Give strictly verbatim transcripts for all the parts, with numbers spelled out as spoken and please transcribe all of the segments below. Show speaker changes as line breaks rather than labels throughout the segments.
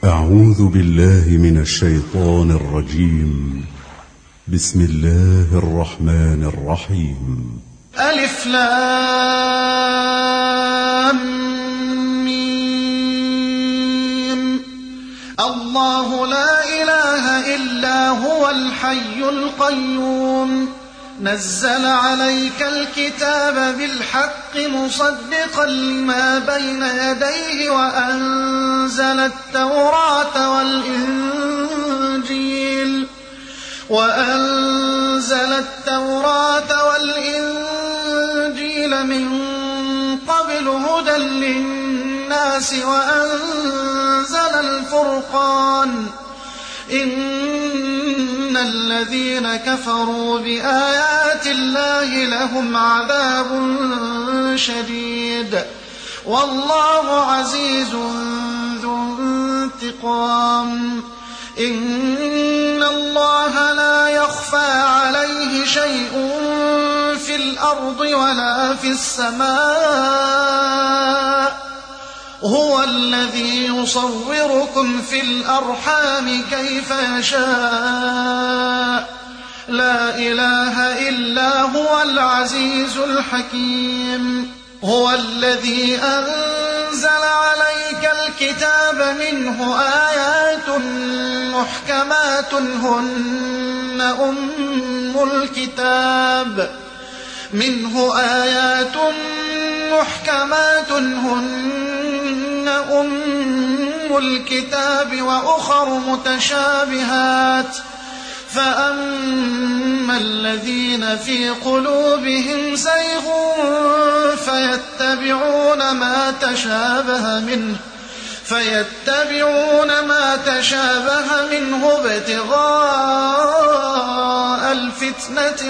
أعوذ بالله من الشيطان الرجيم. بسم الله الرحمن الرحيم.
ألف لام ميم. الله لا إله إلا هو الحي القيوم نزل عليك الكتاب بالحق مصدقا لما بين يديه وأنزل التوراة والإنجيل وأنزل التوراة والإنجيل من قبل هدى للناس وأنزل الفرقان إن الذين كفروا بآيات الله لهم عذاب شديد والله عزيز ذو انتقام. إن الله لا يخفى عليه شيء في الأرض ولا في السماء هو الذي يصوركم في الأرحام كيف يشاء لا إله إلا هو العزيز الحكيم. هو الذي أنزل عليك الكتاب منه آيات محكمات هن أم الكتاب منه آيات محكمات هن أم الكتاب وأخر متشابهات فأما الذين في قلوبهم زيغ فيتبعون ما تشابه منه فيتبعون ما تشابه منه ابتغاء الفتنة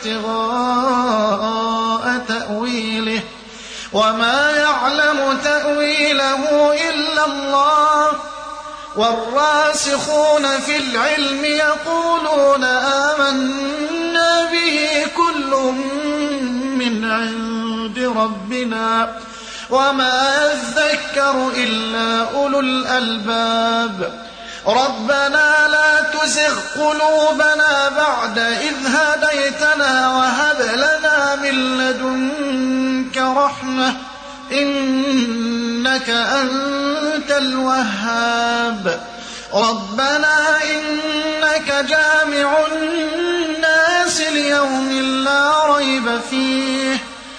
وابتغاء تأويله وما يعلم تأويله إلا الله والراسخون في العلم يقولون آمنا به كل من عند ربنا وما يذكر إلا أولو الألباب. ربنا لا تزغ قلوبنا بعد إذ هديتنا وهب لنا من لدنك رحمة إنك أنت الوهاب. ربنا إنك جامع الناس ليوم لا ريب فيه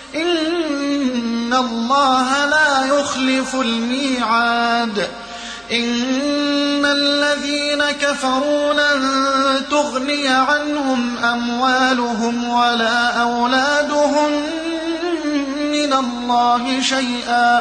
إن الله لا يخلف الميعاد. إن الذين كفروا لن تغني عنهم أموالهم ولا أولادهم من الله شيئا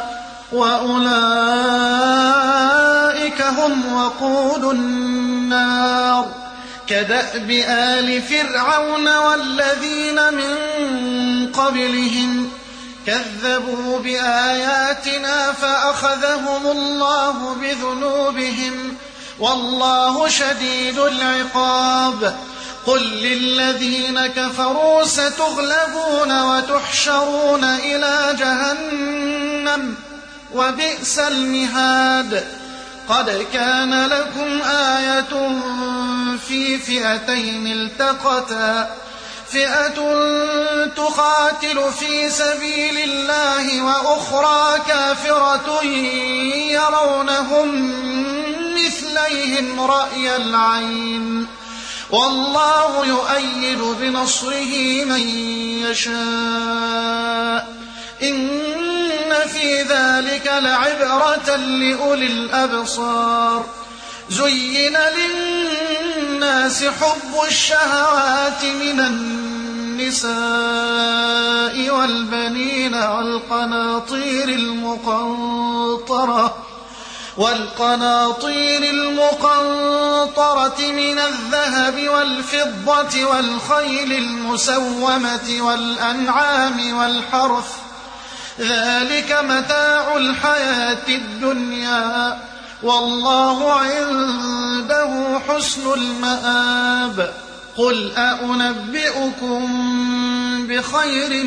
وأولئك هم وقود النار. كدأب آل فرعون والذين من قبلهم كذبوا بآياتنا فأخذهم الله بذنوبهم والله شديد العقاب. قل للذين كفروا ستغلبون وتحشرون إلى جهنم وبئس المهاد. قد كان لكم آية في فئتين التقتا فئة تقاتل في سبيل الله وأخرى كافرة يرونهم مثليهم رأي العين والله يؤيد بنصره من يشاء إن في ذلك لعبرة لأولي الأبصار. زين للناس حب الشهوات من النساء والبنين والقناطير المقنطرة والقناطير المقنطرة من الذهب والفضة والخيل المسومة والأنعام والحرث ذلك متاع الحياة الدنيا والله عنده حسن المآب. قل أنبئكم بخير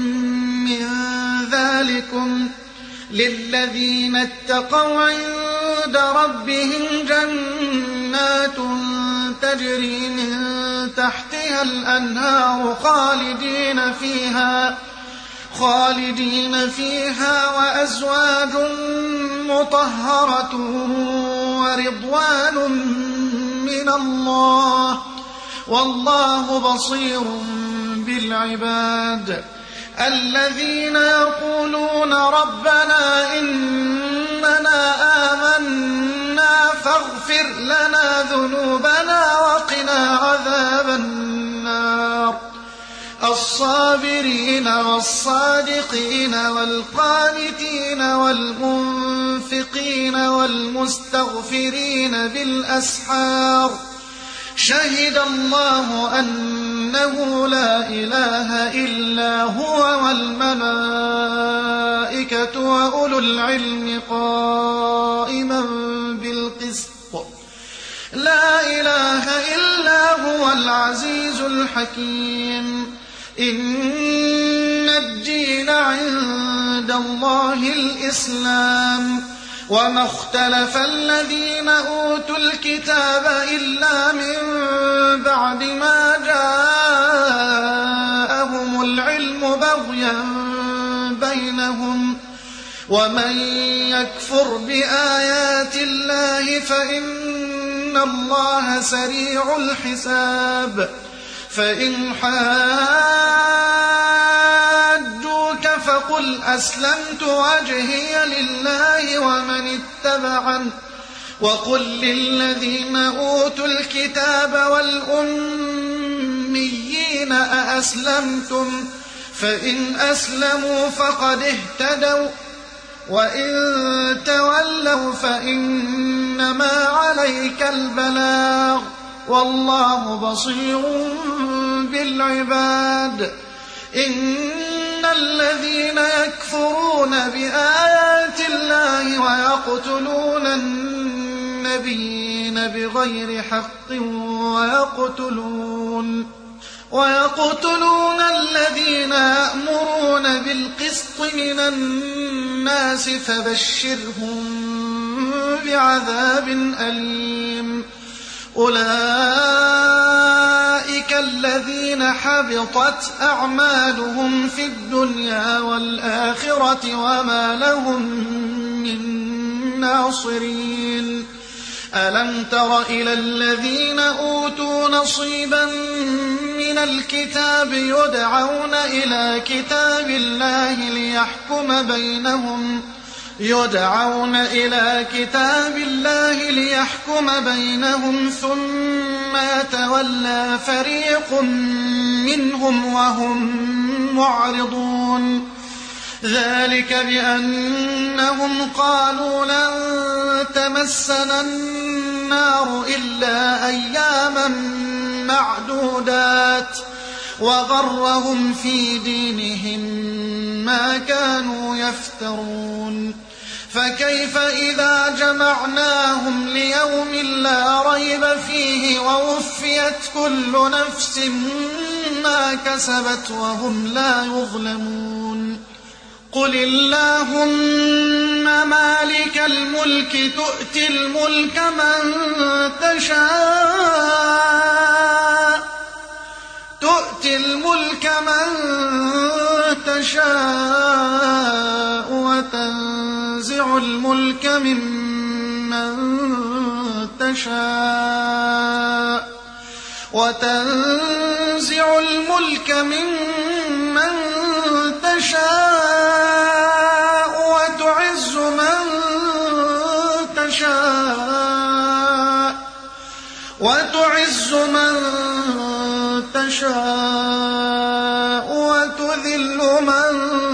من ذلكم للذين اتقوا عند عند ربهم جنات تجري من تحتها الأنهار خالدين فيها خالدين فيها وأزواج مطهرة ورضوان من الله والله بصير بالعباد. الذين يقولون ربنا إننا آمنا فاغفر لنا ذنوبنا وقنا عذاب النار. الصابرين والصادقين والقانتين والمنفقين والمستغفرين بالأسحار شهد الله أنه لا إله إلا هو والملائكة وأولو العلم قائما بالقسط لا إله إلا هو العزيز الحكيم. إن الدين عند الله الإسلام وما اختلف الذين أوتوا الكتاب إلا من بعد ما جاءهم العلم بغيا بينهم ومن يكفر بآيات الله فإن الله سريع الحساب. فإن حاجوك فقل أسلمت وجهي لله ومن اتبعني وقل للذين أوتوا الكتاب والأميين أأسلمتم فإن أسلموا فقد اهتدوا وإن تولوا فإنما عليك البلاغ والله بصير بالعباد. إن الذين يكفرون بآيات الله ويقتلون النبيين بغير حق ويقتلون ويقتلون الذين يأمرون بالقسط من الناس فبشرهم بعذاب أليم. أولئك الذين حبطت أعمالهم في الدنيا والآخرة وما لهم من ناصرين. ألم تر إلى الذين أوتوا نصيبا من الكتاب يدعون إلى كتاب الله ليحكم بينهم يدعون إلى كتاب الله ليحكم بينهم ثم يتولى فريق منهم وهم معرضون. ذلك بأنهم قالوا لن تمسنا النار إلا أياما معدودات وغرهم في دينهم ما كانوا يفترون. فكيف إذا جمعناهم ليوم لا ريب فيه ووفيت كل نفس ما كسبت وهم لا يظلمون. قل اللهم مالك الملك تؤتي الملك من تشاء تؤتي الملك من تشاء وتنزع الملك ممن تشاء وتنزع الملك ممن تشاء وتعز من تشاء وتعز من تشاء وتذل من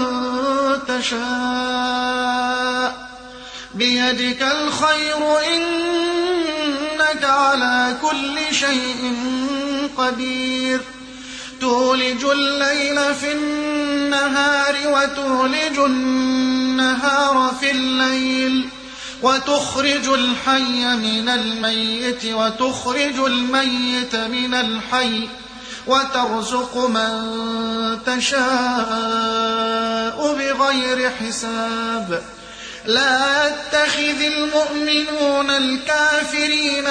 تشاء بيدك الخير إنك على كل شيء قدير. تولج الليل في النهار وتولج النهار في الليل وتخرج الحي من الميت وتخرج الميت من الحي وترزق من تشاء بغير حساب. لا يتخذ المؤمنون الكافرين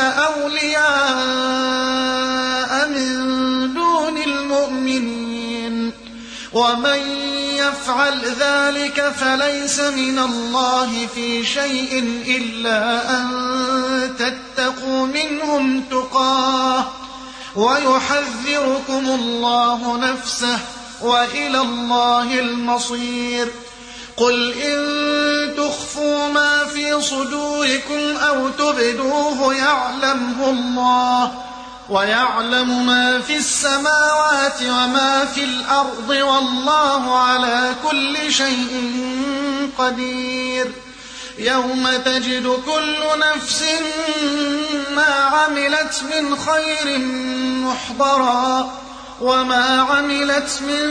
أولياء من دون المؤمنين ومن يفعل ذلك فليس من الله في شيء إلا أن تتقوا منهم تقاه ويحذركم الله نفسه وإلى الله المصير. قل إن تخفوا ما في صدوركم أو تبدوه يعلمه الله ويعلم ما في السماوات وما في الأرض والله على كل شيء قدير. يوم تجد كل نفس ما عملت من خير محضرا وما عملت من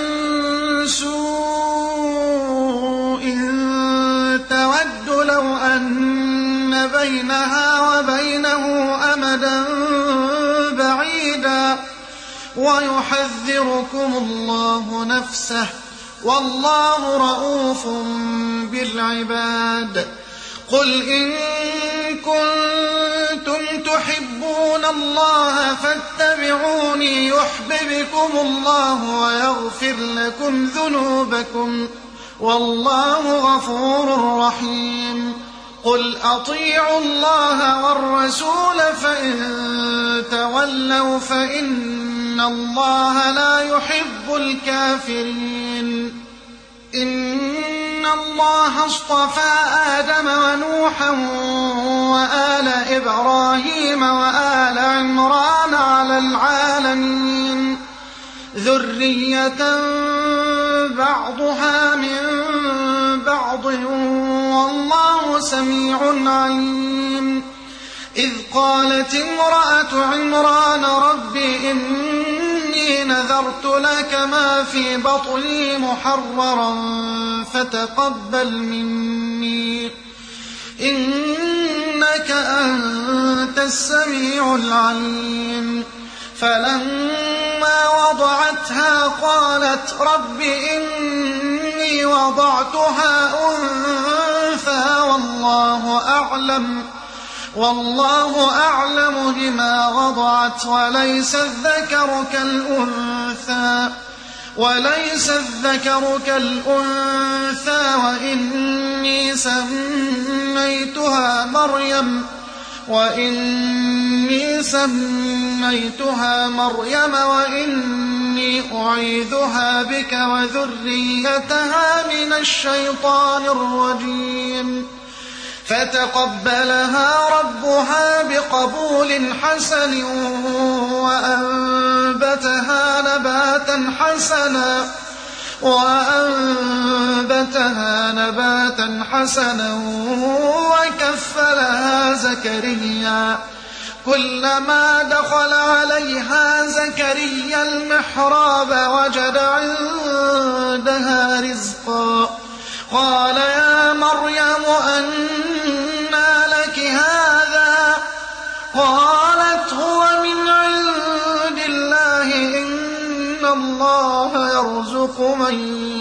سوء تود لو أن بينها وبينه أمدا بعيدا ويحذركم الله نفسه والله رؤوف بالعباد. قل إن كنتم تحبون الله فاتبعوني يحببكم الله ويغفر لكم ذنوبكم والله غفور رحيم. قل أطيعوا الله والرسول فإن تولوا فإن الله لا يحب الكافرين. إن الله اصطفى آدم ونوحا وآل إبراهيم وآل عمران على العالمين ذرية بعضها من بعض والله سميع عليم. إذ قالت امرأة عمران رب إني نذرت لك ما في بطني محررا فتقبل مني إنك أنت السميع العليم. فلما وضعتها قالت رب إني وضعتها أنثى والله أعلم والله أعلم بما وضعت وليس الذكر كالأنثى وليس الذكر كالأنثى وإني سميتها مريم وإني سميتها مريم وإني أعيذها بك وذريتها من الشيطان الرجيم. فتقبلها ربها بقبول حسن وأنبتها نباتا حسنا وأنبتها نباتا حسنا وكفلها زكريا كلما دخل عليها زكريا المحراب وجد عندها رزقا قال يا مريم أنى لك هذا قالت هو من عند الله إن الله يرزق من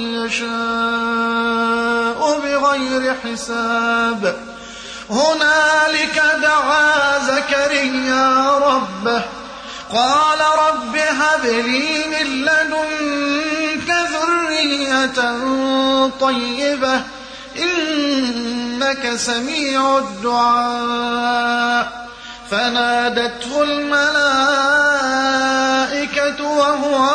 يشاء بغير حساب. هنالك دعا زكريا ربه قال رب هب لي من لدنك ذرية طيبة إنك سميع الدعاء. فنادته الملائكة وهو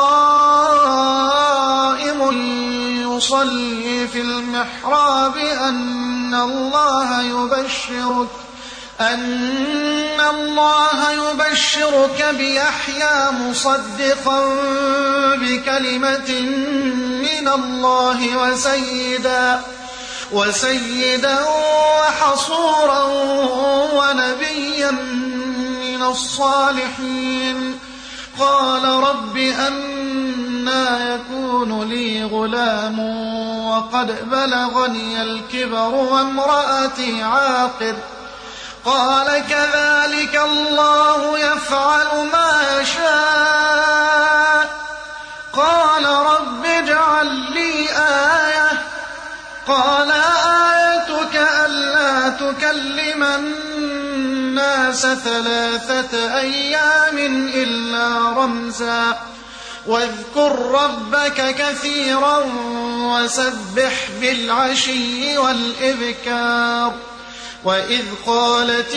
قائم يصلي في المحراب أن الله يبشرك أن الله يبشرك بيحيى مصدقا بكلمة من الله وسيدا وسيدا وحصورا ونبيا من الصالحين. قال رب أنى يكون لي غلام وقد بلغني الكبر وامرأتي عاقر قال كذلك الله يفعل ما يشاء. قال رب اجعل لي آية قال آيتك الناس ثلاثة أيام إلا رمزا واذكر ربك كثيرا وسبح بالعشي والإبكار وإذ قالت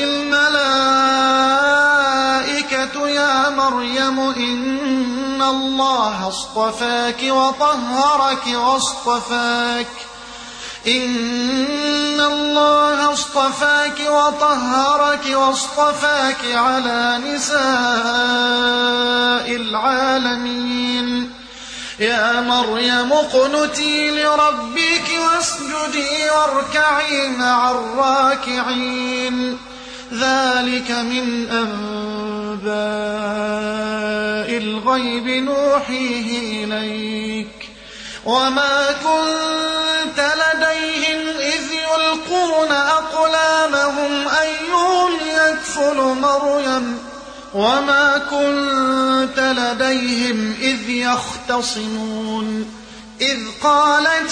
الملائكة يا مريم إن الله اصطفاك وطهرك واصطفاك إن الله اصطفاك وطهرك واصطفاك على نساء العالمين يا مريم اقنتي لربك واسجدي واركعي مع الراكعين ذلك من أنباء الغيب نوحيه إليك وما كنت لديهم إذ يلقون أقلامهم أيهم يكفل مريم وما كنت لديهم إذ يختصمون إذ قالت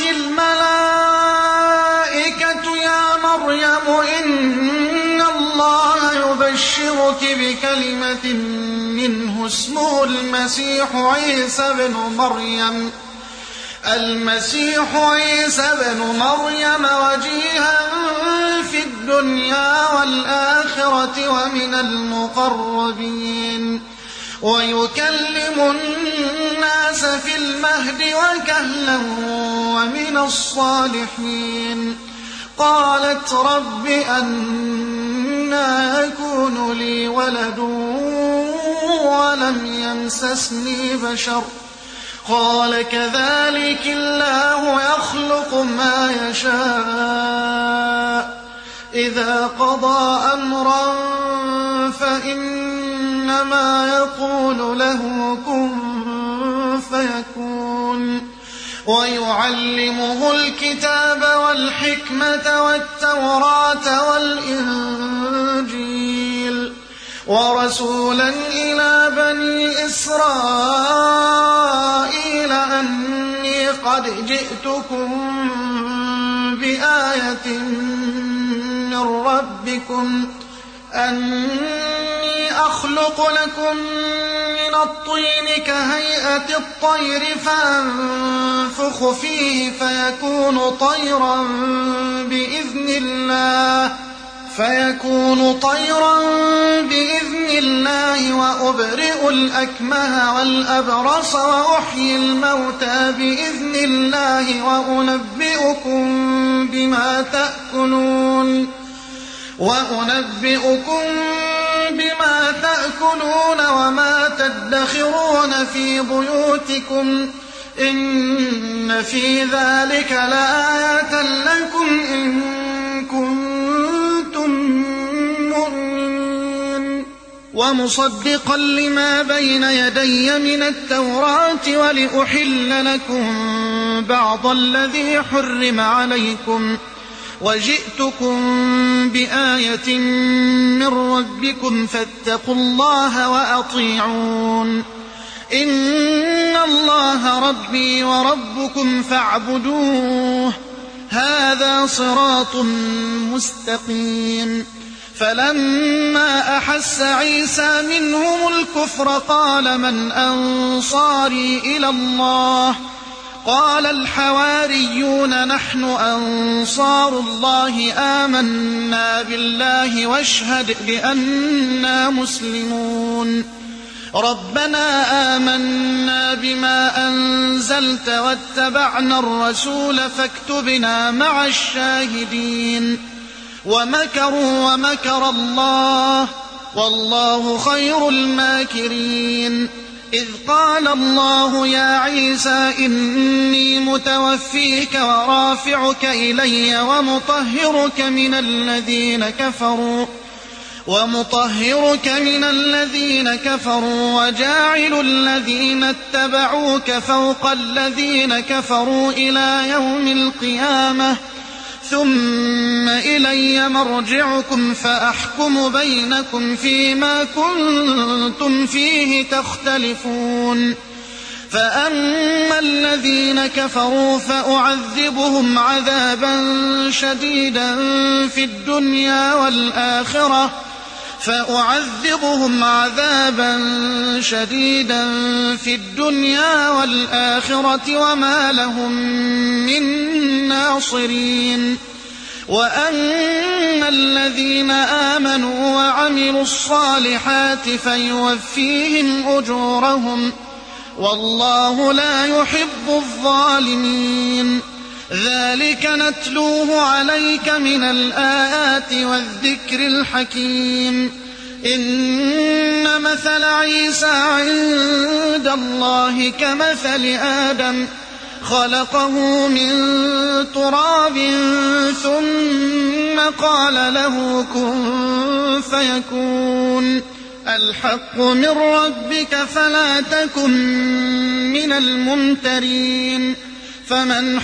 الملائكة يا مريم إن الله يبشرك بكلمة منه اسمه المسيح عيسى بن مريم المسيح عيسى بن مريم وجيها في الدنيا والآخرة ومن المقربين ويكلم الناس في المهد وكهلا ومن الصالحين قالت رب أنى يكون لي ولد ولم يمسسني بشر قال كذلك الله يخلق ما يشاء إذا قضى أمرا فإنما يقول له كن فيكون ويعلمه الكتاب والحكمة والتوراة والإنجيل ورسولا إلى بني إسرائيل أني قد جئتكم بآية من ربكم أني أخلق لكم من الطين كهيئة الطير فأنفخ فيه فيكون طيرا بإذن الله فيكون طيرا بإذن الله وأبرئ الأكمه والأبرص وأحيي الموتى بإذن الله وأنبئكم بما تأكلون وأنبئكم بما تأكلون وما تدخرون في بيوتكم إن في ذلك لآية لكم إن كنتم مؤمنين ومصدقا لما بين يدي من التوراة ولأحل لكم بعض الذي حرم عليكم وجئتكم بآية من ربكم فاتقوا الله وأطيعون إن الله ربي وربكم فاعبدوه هذا صراط مستقيم فلما أحس عيسى منهم الكفر قال من أنصاري إلى الله قال الحواريون نحن أنصار الله آمنا بالله واشهد بأننا مسلمون ربنا آمنا بما أنزلت واتبعنا الرسول فاكتبنا مع الشاهدين ومكروا ومكر الله والله خير الماكرين إذ قال الله يا عيسى إني متوفيك ورافعك إلي ومطهرك من الذين كفروا ومطهرك من الذين كفروا وجاعل الذين اتبعوك فوق الذين كفروا إلى يوم القيامة ثم إلي مرجعكم فأحكم بينكم فيما كنتم فيه تختلفون فأما الذين كفروا فأعذبهم عذابا شديدا في الدنيا والآخرة فأعذبهم عذابا شديدا في الدنيا والآخرة وما لهم من ناصرين. وأما الذين آمنوا وعملوا الصالحات فيوفيهم أجورهم والله لا يحب الظالمين. ذلك نتلوه عليك من الآيات والذكر الحكيم. إن مثل عيسى عند الله كمثل آدم خلقه من تراب ثم قال له كن فيكون. الحق من ربك فلا تكن من الممترين. فمن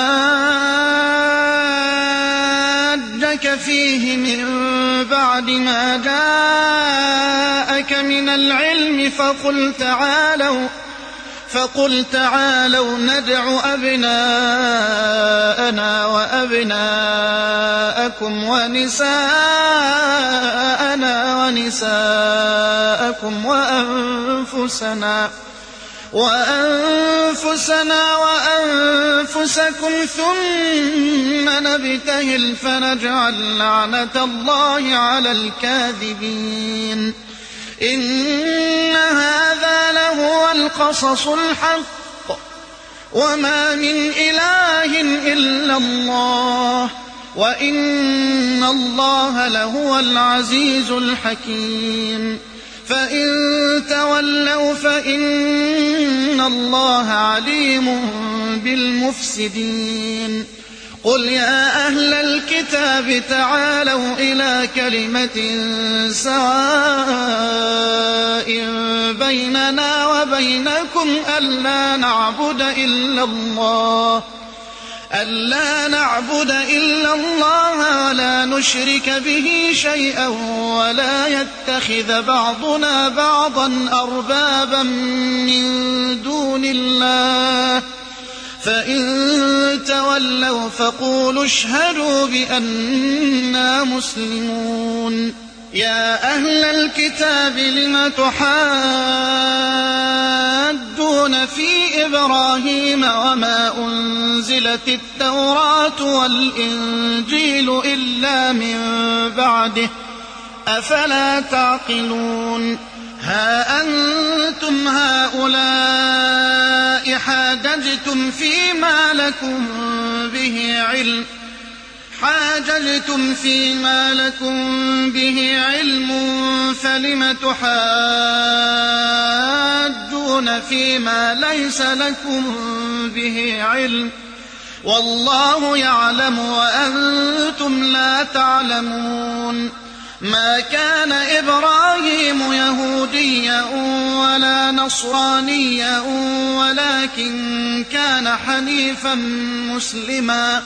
حاجك فيه من بعد ما جاءك من العلم فقل تعالوا فقل تعالوا ندع أبناءنا وأبناءكم ونساءنا ونساءكم وأنفسنا وأنفسنا وأنفسكم ثم نبتهل فنجعل لعنة الله على الكاذبين. إن هذا لهو القصص الحق وما من إله إلا الله وإن الله لهو العزيز الحكيم. فإن تولوا فإن الله عليم بالمفسدين. قل يا أهل الكتاب تعالوا إلى كلمة سواء بيننا وبينكم ألا نعبد إلا الله ألا نعبد إلا الله ولا نشرك به شيئا ولا يتخذ بعضنا بعضا أربابا من دون الله. فإن تولوا فقولوا اشهدوا بأننا مسلمون. يا أهل الكتاب لم تحاجون في إبراهيم وما أنزلت التوراة والإنجيل إلا من بعده أفلا تعقلون. ها أنتم هؤلاء حاججتم فيما لكم به علم حاججتم فيما لكم به علم فلم تحاجون فيما ليس لكم به علم والله يعلم وأنتم لا تعلمون. ما كان إبراهيم يهوديا ولا نصرانيا ولكن كان حنيفا مسلما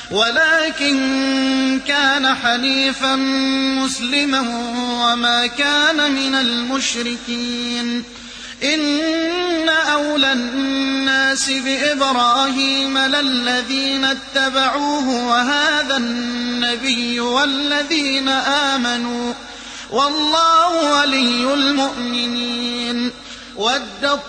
ولكن كان حنيفا مسلما وما كان من المشركين. إن أولى الناس بإبراهيم للذين اتبعوه وهذا النبي والذين آمنوا والله ولي المؤمنين. ودت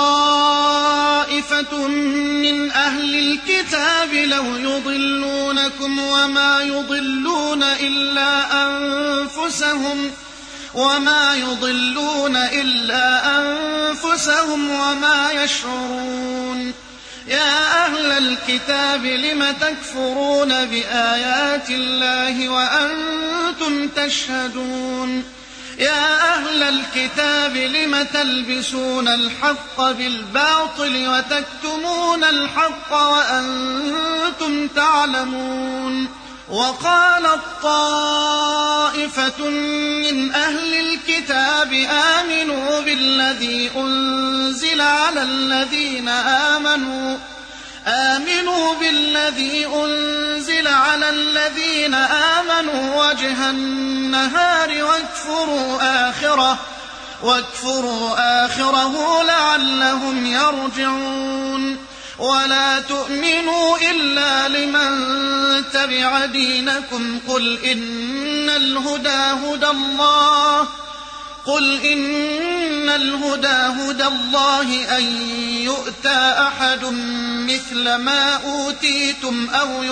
طائفة من أهل الكتاب لو يضلونكم وما يضلون إلا أنفسهم وما يضلون إلا أنفسهم وما يشعرون. يا أهل الكتاب لم تكفرون بآيات الله وأنتم تشهدون. يا أهل الكتاب لم تلبسون الحق بالباطل وتكتمون الحق وأنتم تعلمون. وقالت طائفة من أهل الكتاب آمنوا بالذي أنزل على الذين آمنوا آمنوا بالذي أنزل على الذين آمنوا وجه النهار واكفروا آخره واكفروا آخره لعلهم يرجعون. ولا تؤمنوا إلا لمن تبع دينكم قل إن الهدى هدى الله قل إن الهدى هدى الله أن يؤتى أحد مثل ما أوتيتم أو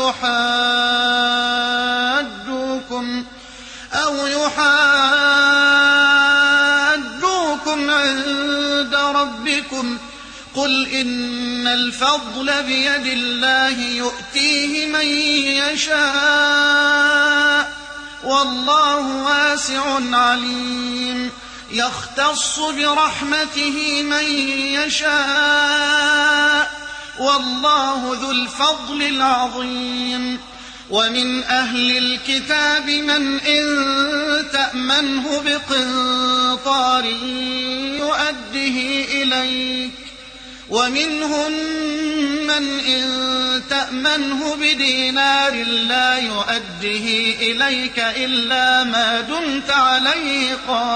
يحاجوكم أو يحاجوكم عند ربكم قل إن الفضل بيد الله يؤتيه من يشاء والله واسع عليم يختص برحمته من يشاء والله ذو الفضل العظيم ومن أهل الكتاب من إن تأمنه بقنطار يؤده إليك ومنهم من إن تأمنه بدينار لا يؤده إليك إلا ما دمت عليه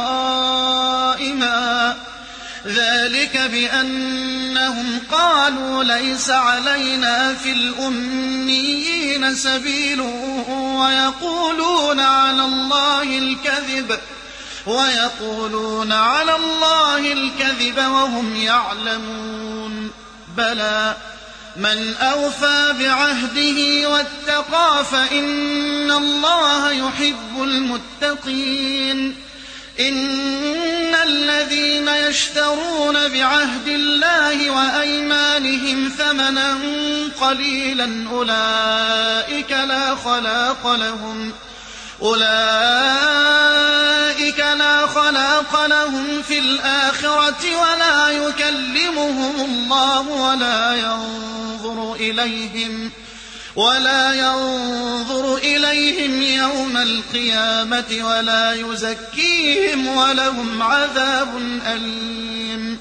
قائما ذلك بأنهم قالوا ليس علينا في الأميين سبيل ويقولون على الله الكذب ويقولون على الله الكذب وهم يعلمون بلى من أوفى بعهده واتقى فإن الله يحب المتقين إن الذين يشترون بعهد الله وأيمانهم ثمنا قليلا أولئك لا خلاق لهم أولئك لا خلاق لهم في الآخرة ولا يكلمهم الله ولا ينظر إليهم ولا ينظر إليهم يوم القيامة ولا يزكيهم ولهم عذاب أليم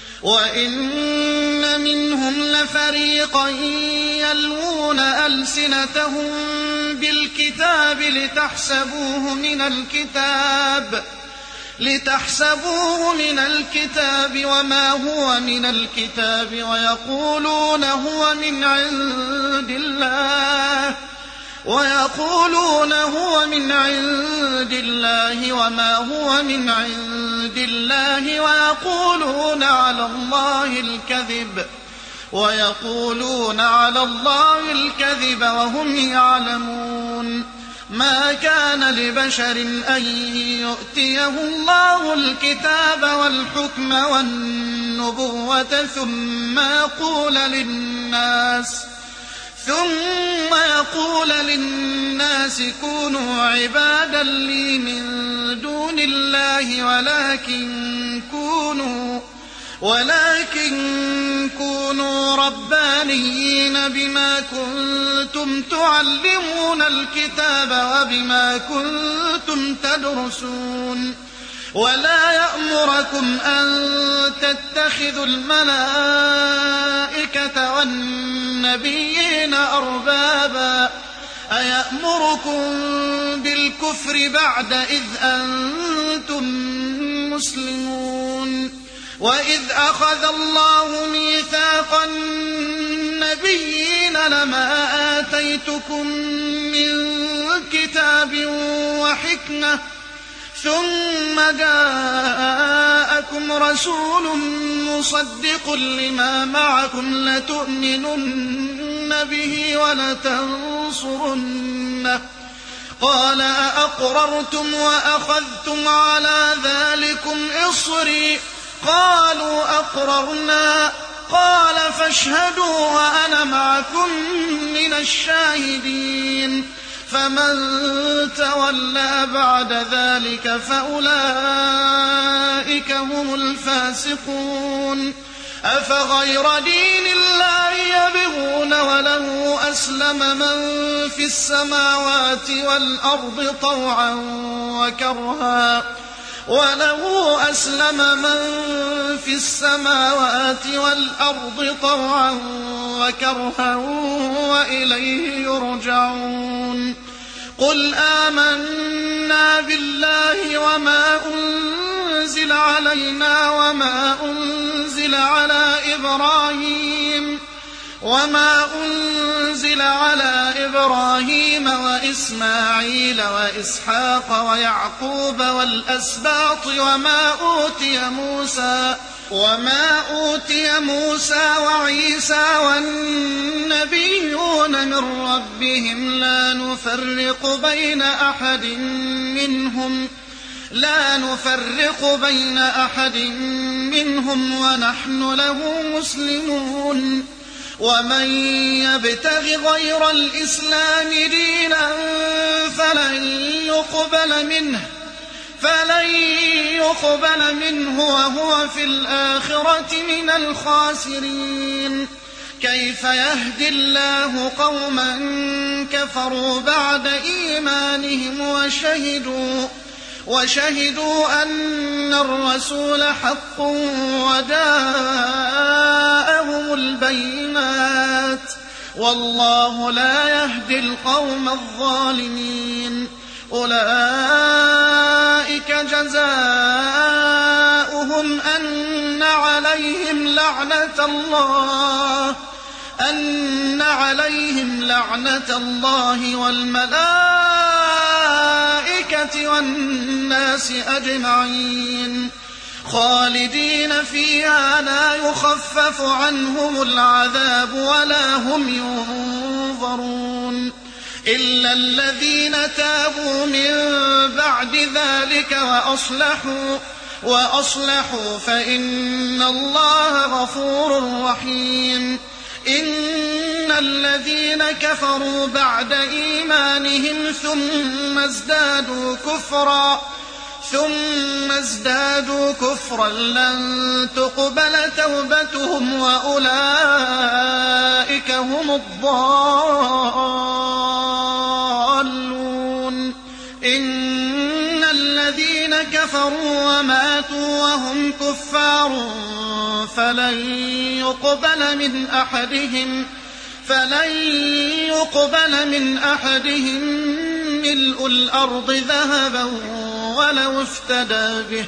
وإن منهم لفريقا يلوون ألسنتهم بالكتاب لتحسبوه من الكتاب لتحسبوه من الكتاب وما هو من الكتاب ويقولون هو من عند الله ويقولون هو من عند الله وما هو من عند الله ويقولون على الله الكذب ويقولون على الله الكذب وهم يعلمون ما كان لبشر أن يؤتيه الله الكتاب والحكم والنبوة ثم يقول للناس ثم يقول للناس كونوا عبادا لي من دون الله ولكن كونوا ولكن كونوا ربانيين بما كنتم تعلمون الكتاب وبما كنتم تدرسون ولا يأمركم أن تتخذوا الملائكة والنبيين أربابا أيأمركم بالكفر بعد إذ أنتم مسلمون وإذ أخذ الله ميثاق النبيين لما آتيتكم من كتاب وحكمة ثم جاءكم رسول مصدق لما معكم لتؤمنن به ولتنصرنه قال أأقررتم وأخذتم على ذلكم إصري قالوا أقررنا قال فاشهدوا وأنا معكم من الشاهدين فمن تولى بعد ذلك فأولئك هم الفاسقون أفغير دين الله يبغون وله أسلم من في السماوات والأرض طوعا وكرها وله أسلم من في السماوات والأرض طوعا وكرها وإليه يرجعون قل آمنا بالله وما أنزل علينا وما أنزل على إبراهيم وما أنزل على إبراهيم وإسماعيل وإسحاق ويعقوب والأسباط وما أوتي موسى وما أوتي موسى وعيسى والنبيون من ربهم لا نفرق بين أحد منهم لا نفرق بين أحد منهم ونحن له مسلمون ومن يبتغ غير الإسلام دينا فلن يقبل منه فلن يقبل منه وهو في الآخرة من الخاسرين كيف يهدي الله قوما كفروا بعد إيمانهم وشهدوا وشهدوا أن الرسول حق وجاءهم البينات والله لا يهدي القوم الظالمين أولئك جزاؤهم أن عليهم لعنة الله أن عليهم لعنة الله والملائكة والناس أجمعين خالدين فيها لا يخفف عنهم العذاب ولا هم ينظرون إلا الذين تابوا من بعد ذلك وأصلحوا وأصلحوا فإن الله غفور رحيم إن الذين كفروا بعد إيمانهم ثم ازدادوا كفرا ثم ازدادوا كفرا لن تقبل توبتهم وأولئك هم الضالون إن الذين كفروا وماتوا وهم كفار فلن يقبل من أحدهم فلن يقبل من أحدهم ملء الأرض ذهبا ولو افتدى به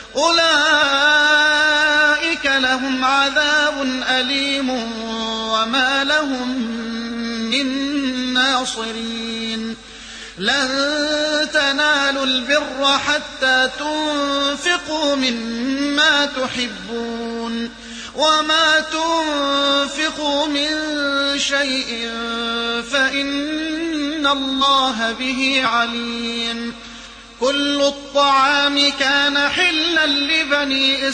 أولئك لهم عذاب أليم وما لهم من ناصرين لن تنالوا البر حتى تنفقوا مما تحبون وما تنفقوا من شيء فإن الله به عليم كل الطعام كان حلا لبني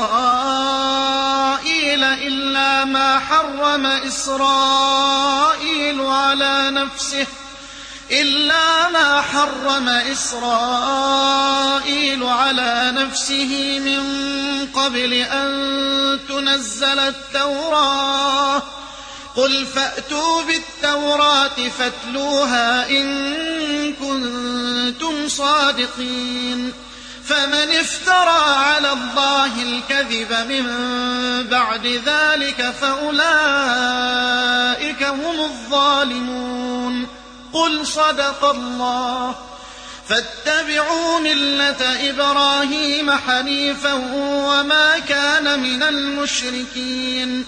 إسرائيل إلا ما حرم إسرائيل على نفسه إلا ما حرم إسرائيل على نفسه من قبل أن تنزل التوراة قل فأتوا بالتوراة فاتلوها إن كنتم صادقين فمن افترى على الله الكذب من بعد ذلك فأولئك هم الظالمون قل صدق الله فاتبعوا ملة إبراهيم حنيفا وما كان من المشركين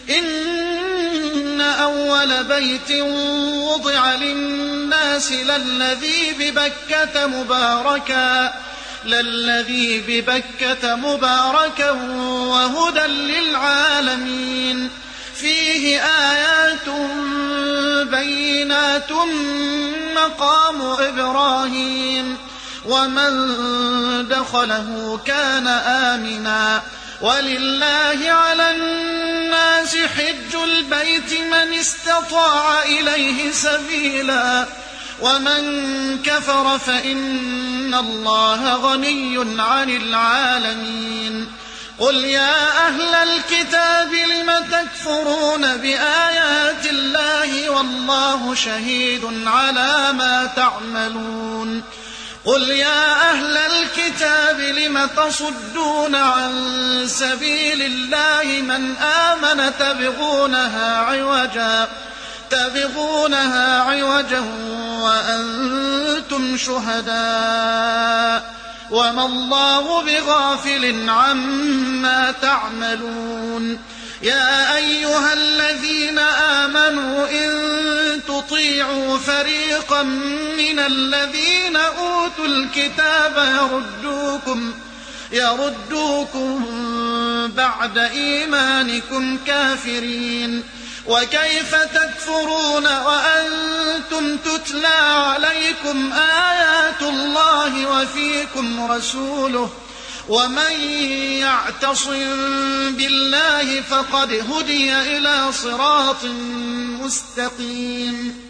إن أول بيت وضع للناس للذي ببكة مباركا للذي ببكة مباركا وهدى للعالمين فيه آيات بينات مقام إبراهيم ومن دخله كان آمنا ولله على الناس حج البيت من استطاع إليه سبيلا ومن كفر فإن الله غني عن العالمين قل يا أهل الكتاب لم تكفرون بآيات الله والله شهيد على ما تعملون قل يا أهل الكتاب لم تصدون عن سبيل الله من آمن تبغونها عوجا تبغونها عوجا وأنتم شهداء وما الله بغافل عما تعملون يا أيها الذين آمنوا إن تطيعوا فريقا من الذين أوتوا الكتاب يردوكم, يردوكم بعد إيمانكم كافرين وكيف تكفرون وأنتم تتلى عليكم آيات الله وفيكم رسوله ومن يعتصم بالله فقد هدي إلى صراط مستقيم.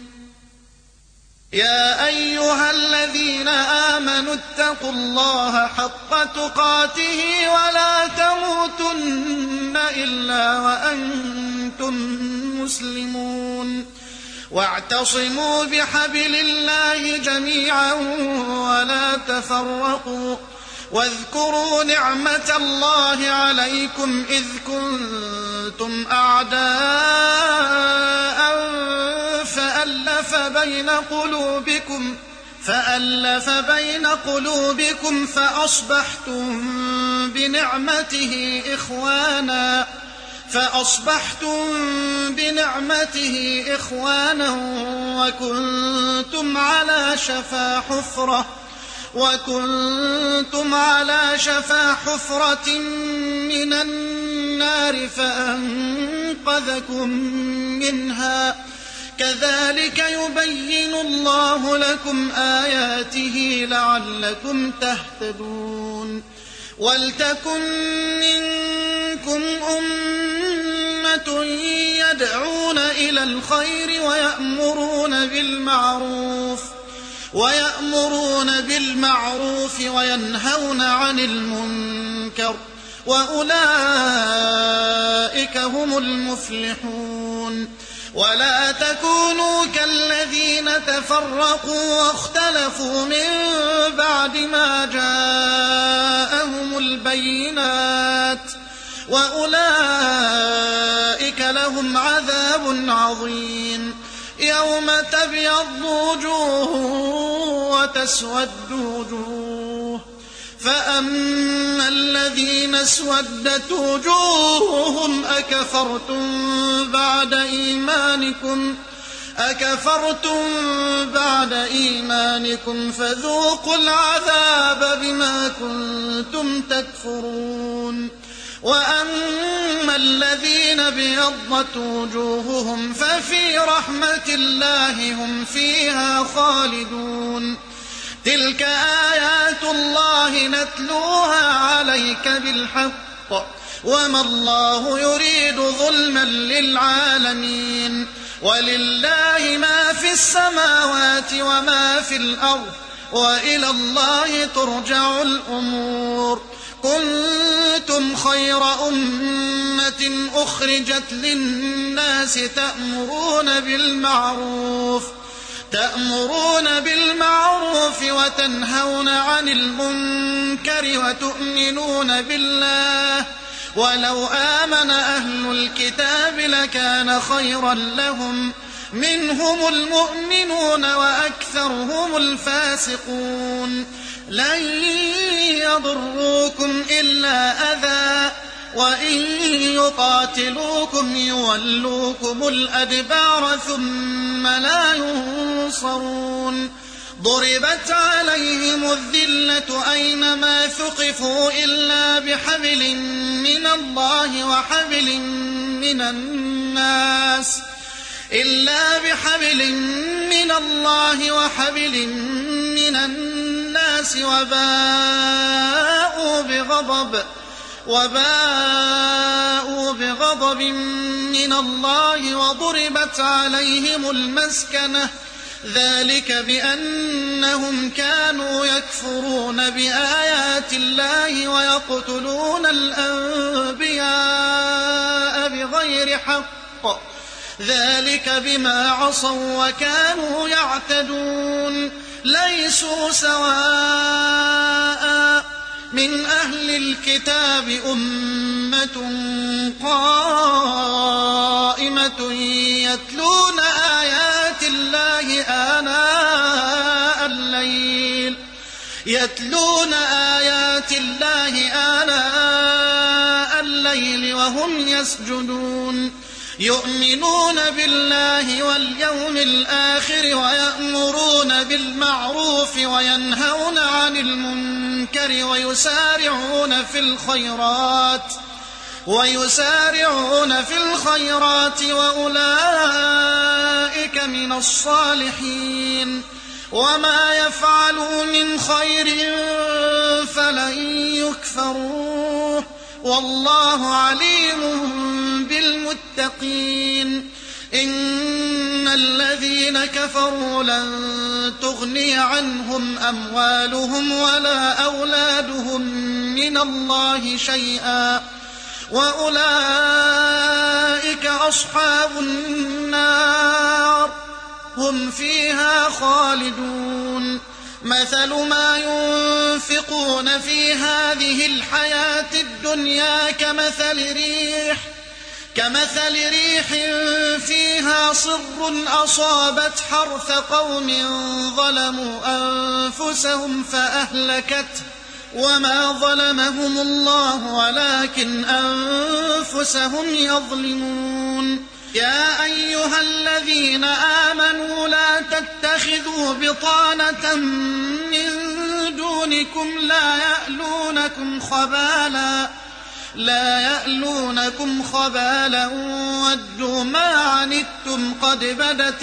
يا أيها الذين آمنوا اتقوا الله حق تقاته ولا تموتن إلا وأنتم مسلمون واعتصموا بحبل الله جميعا ولا تفرقوا واذكروا نعمة الله عليكم إذ كنتم أعداء فألف بين قلوبكم فألف بين قلوبكم فأصبحتم بنعمته إخوانا فأصبحتم بنعمته إخوانا وكنتم على شفا حفرة وكنتم على شفا حفرة من النار فأنقذكم منها كذلك يبين الله لكم آياته لعلكم تهتدون. ولتكن منكم أمة يدعون إلى الخير ويأمرون بالمعروف ويأمرون بالمعروف وينهون عن المنكر وأولئك هم المفلحون. ولا تكونوا كالذين تفرقوا واختلفوا من بعد ما جاءهم البينات وأولئك لهم عذاب عظيم. يوم تبيض وجوه وتسود وجوه فأما الذين اسودت وجوههم أكفرتم بعد إيمانكم أكفرتم بعد إيمانكم فذوقوا العذاب بما كنتم تكفرون. وأما الذين بيضت وجوههم ففي رحمة الله هم فيها خالدون. تلك آيات الله نتلوها عليك بالحق وما الله يريد ظلما للعالمين. ولله ما في السماوات وما في الأرض وإلى الله ترجع الأمور. كنتم خير أمة أخرجت للناس تأمرون بالمعروف تأمرون بالمعروف وتنهون عن المنكر وتؤمنون بالله ولو آمن أهل الكتاب لكان خيرا لهم منهم المؤمنون وأكثرهم الفاسقون. لن يضروكم إلا أذى وإن يقاتلوكم يولوكم الأدبار ثم لا ينصرون. ضربت عليهم الذلة أينما ثقفوا إلا بحبل من الله وحبل من الناس إلا بحبل من الله وحبل من الناس وباءوا بغضب وباءوا بغضب من الله وضربت عليهم المسكنة ذلك بأنهم كانوا يكفرون بآيات الله ويقتلون الأنبياء بغير حق ذلك بما عصوا وكانوا يعتدون. ليسوا سواء من أهل الكتاب أمة قائمة يتلون آيات الله آناء الليل يتلون آيات الله آناء الليل الليل وهم يسجدون يؤمنون بالله واليوم الآخر ويأمرون بالمعروف وينهون عن المنكر ويسارعون في الخيرات ويسارعون في الخيرات وأولئك من الصالحين وما يفعلوا من خير فلن يكفروه والله عليم بالمتقين إن الذين كفروا لن تغني عنهم أموالهم ولا أولادهم من الله شيئا وأولئك أصحاب النار هم فيها خالدون مثل ما ينفقون في هذه الحياة الدنيا كمثل ريح كمثل ريح فيها صر أصابت حرث قوم ظلموا أنفسهم فأهلكته وما ظلمهم الله ولكن أنفسهم يظلمون يا أيها الذين آمنوا لا تتخذوا بطانة من دونكم لا يألونكم خبالا لا يألونكم خبالا ودوا ما عنتم قد بدت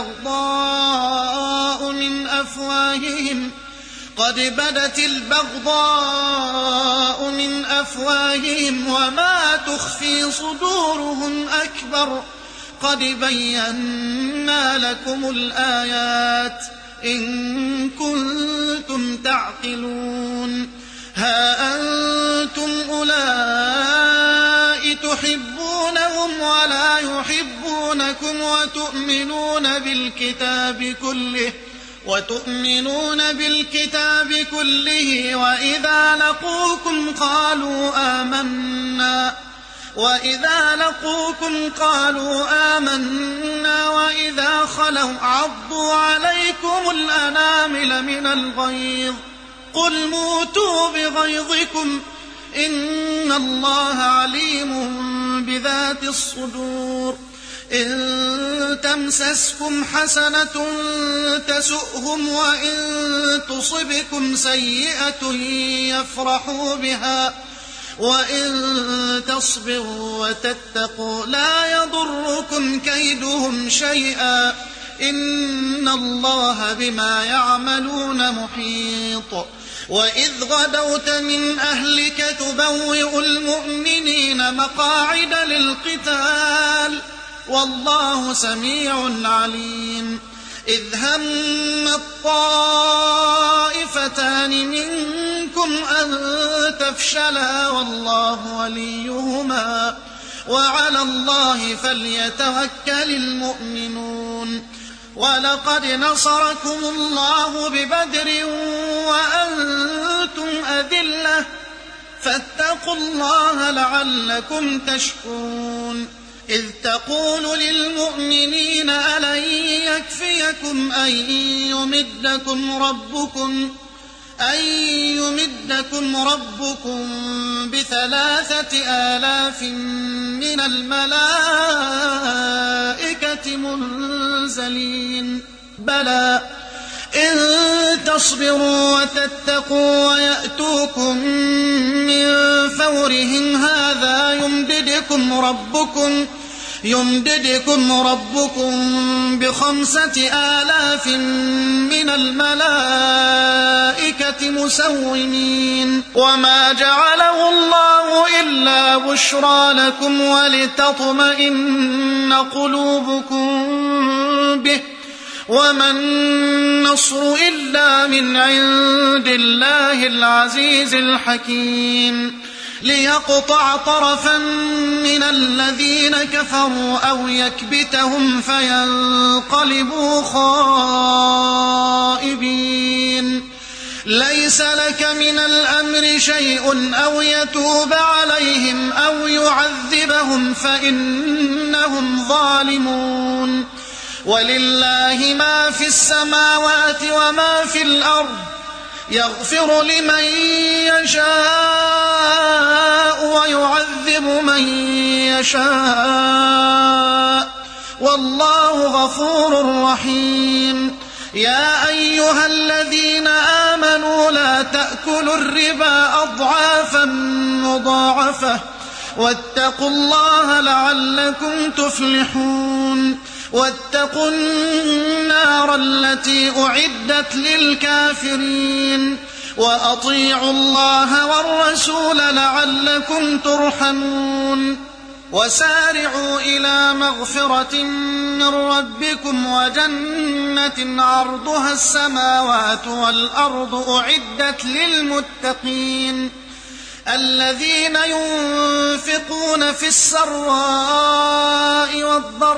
البغضاء من أفواههم قد بدت البغضاء من أفواههم وما تخفي صدورهم أكبر قد بينا لكم الآيات إن كنتم تعقلون ها أنتم أولئك تحبونهم ولا يحبونكم وتؤمنون بالكتاب كله وتؤمنون بالكتاب كله وإذا لقوكم قالوا آمنا وإذا لقوكم قالوا آمنا وإذا خلوا عضوا عليكم الأنامل من الغيظ قل موتوا بغيظكم إن الله عليم بذات الصدور إن تمسسكم حسنة تسؤهم وإن تصبكم سيئة يفرحوا بها وإن تصبروا وتتقوا لا يضركم كيدهم شيئا إن الله بما يعملون محيط وإذ غدوت من أهلك تبوئ المؤمنين مقاعد للقتال والله سميع عليم إذ هم الطائفتان منكم أن تفشلا والله وليهما وعلى الله فليتوكل المؤمنون ولقد نصركم الله ببدر وأنتم أذلة فاتقوا الله لعلكم تشكرون إذ تقول للمؤمنين ألن يكفيكم أن يمدكم ربكم أن يمدكم ربكم بثلاثة آلاف من الملائكة منزلين بلى إن تصبروا وتتقوا ويأتوكم من فورهم هذا يمددكم ربكم يمددكم ربكم بخمسة آلاف من الملائكة مسومين وما جعله الله إلا بشرى لكم ولتطمئن قلوبكم به وما النصر إلا من عند الله العزيز الحكيم ليقطع طرفا من الذين كفروا أو يكبتهم فينقلبوا خائبين ليس لك من الأمر شيء أو يتوب عليهم أو يعذبهم فإنهم ظالمون ولله ما في السماوات وما في الأرض يغفر لمن يشاء ويعذب يشاء والله غفور رحيم. يا أيها الذين آمنوا لا تأكلوا الربا أضعافا مضاعفة واتقوا الله لعلكم تفلحون. واتقوا النار التي أعدت للكافرين وأطيعوا الله والرسول لعلكم ترحمون. وسارعوا إلى مغفرة من ربكم وجنة عرضها السماوات والأرض أعدت للمتقين الذين ينفقون في السراء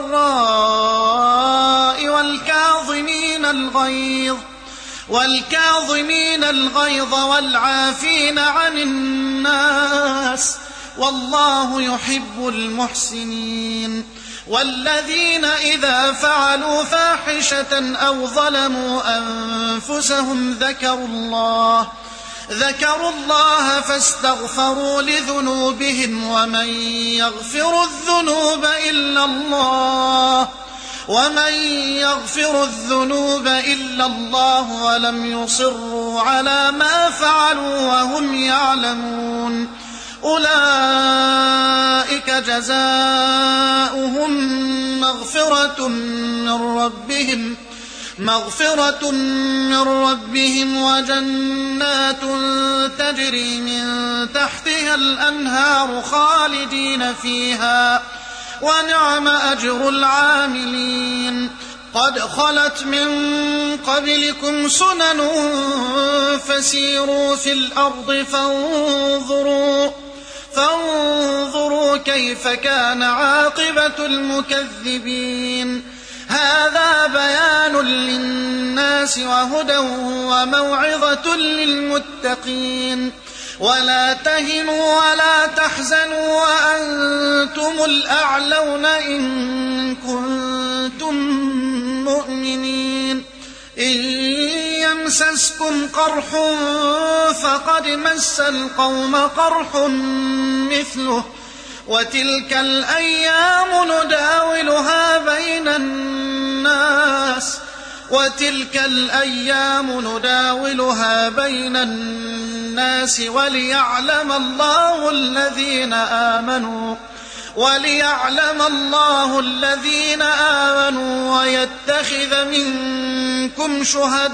والضراء والكاظمين الغيظ والكاظمين الغيظ والعافين عن الناس والله يحب المحسنين. والذين إذا فعلوا فاحشة أو ظلموا أنفسهم ذكروا الله ذكروا الله فاستغفروا لذنوبهم ومن يغفر الذنوب إلا الله ومن يغفر الذنوب إلا الله ولم يصروا على ما فعلوا وهم يعلمون أولئك جزاؤهم مغفرة من ربهم مغفرة من ربهم وجنات تجري من تحتها الأنهار خالدين فيها ونعم أجر العاملين. قد خلت من قبلكم سنن فسيروا في الأرض فانظروا فانظروا كيف كان عاقبة المكذبين. هذا بيان للناس وهدى وموعظة للمتقين. ولا تهنوا ولا تحزنوا وأنتم الأعلون إن كنتم مؤمنين. إن يمسسكم قرح فقد مس القوم قرح مثله وتلك الأيام نداولها بين الناس وتلك الأيام نداولها بين الناس وليعلم الله الذين آمنوا وليعلم الله الذين آمنوا ويتخذ منكم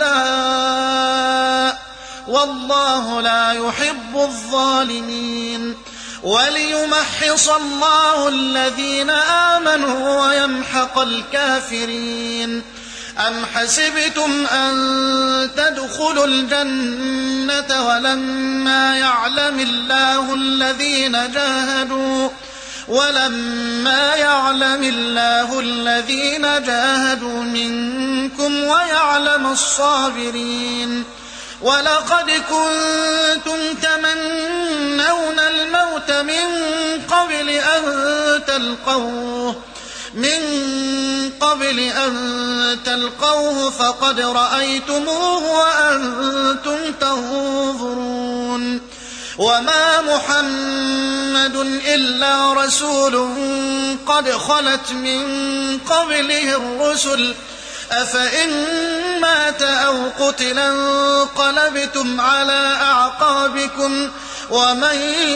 شهداء والله لا يحب الظالمين. وليمحص الله الذين آمنوا ويمحق الكافرين. أم حسبتم أن تدخلوا الجنة ولما يعلم الله الذين جاهدوا ولما يعلم الله الذين جاهدوا منكم ويعلم الصابرين. ولقد كنتم تمنون الموت من قبل أن تلقوه من قبل أن تلقوه فقد رأيتموه وأنتم تنظرون. وما محمد إلا رسول قد خلت من قبله الرسل أفإن مات أو قتل انقلبتم على أعقابكم ومن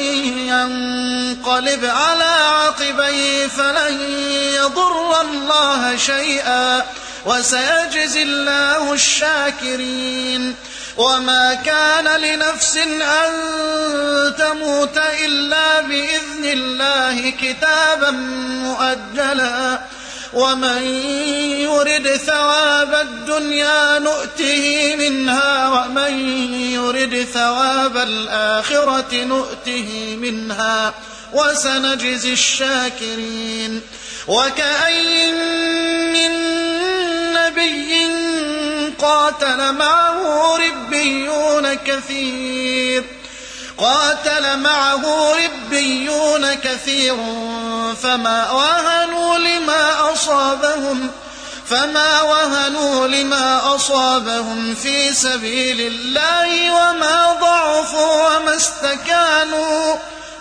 ينقلب على عقبيه فلن يضر الله شيئا وسيجزي الله الشاكرين. وما كان لنفس أن تموت إلا بإذن الله كتابا مؤجلا ومن يرد ثواب الدنيا نؤته منها ومن يرد ثواب الآخرة نؤته منها وسنجزي الشاكرين. وكأي من نبي قاتل معه ربيون كثير قاتل معه ربيون كثير فما وهنوا لما أصابهم فما وهنوا لما أصابهم في سبيل الله وما ضعفوا وما استكانوا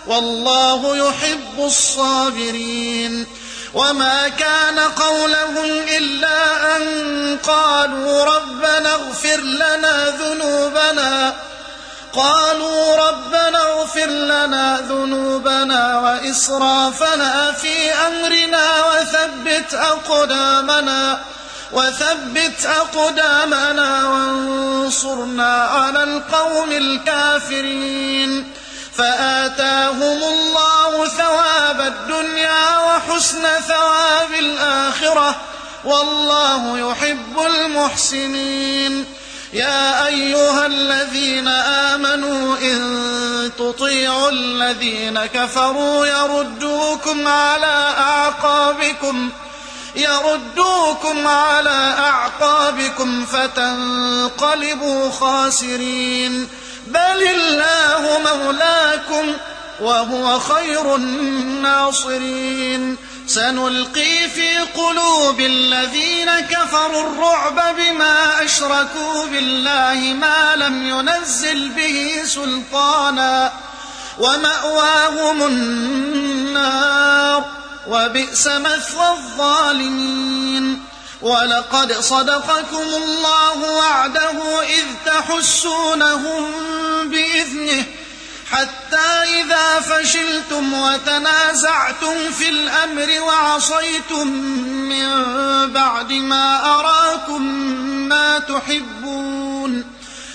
والله يحب الصابرين. وما كان قولهم إلا أن قالوا ربنا اغفر لنا ذنوبنا قالوا ربنا اغفر لنا ذنوبنا وإسرافنا في أمرنا وثبت أقدامنا وثبت أقدامنا وانصرنا على القوم الكافرين. فآتاهم الله ثواب الدنيا وحسن ثواب الآخرة، والله يحب المحسنين. يا أيها الذين آمنوا إن تطيعوا الذين كفروا يردوكم على أعقابكم يردوكم على أعقابكم فتنقلبوا خاسرين. بل الله مولاكم وهو خير الناصرين. سنلقي في قلوب الذين كفروا الرعب بما أشركوا بالله ما لم ينزل به سلطانا ومأواهم النار وبئس مثوى الظالمين. ولقد صدقكم الله وعده إذ تحسونهم بإذنه حتى إذا فشلتم وتنازعتم في الأمر وعصيتم من بعد ما أراكم ما تحبون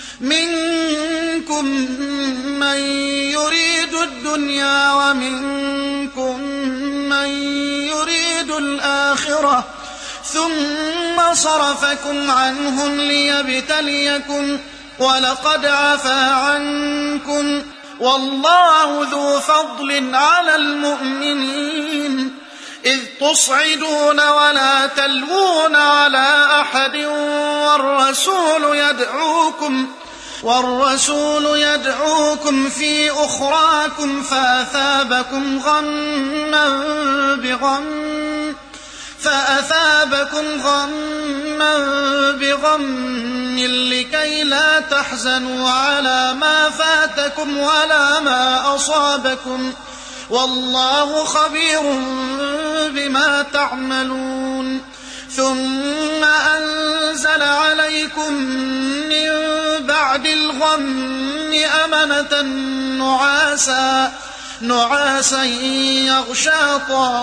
منكم من يريد الدنيا ومنكم من يريد الآخرة ثم صرفكم عنهم ليبتليكم ولقد عفا عنكم والله ذو فضل على المؤمنين. إذ تصعدون ولا تلوون على أحد والرسول يدعوكم والرسول يدعوكم في أخراكم فأثابكم غما بغم فأثابكم غما بغم لكي لا تحزنوا على ما فاتكم ولا ما أصابكم والله خبير بما تعملون. ثم أنزل عليكم من بعد الغم أمنة نعاسا نعاسا يغشى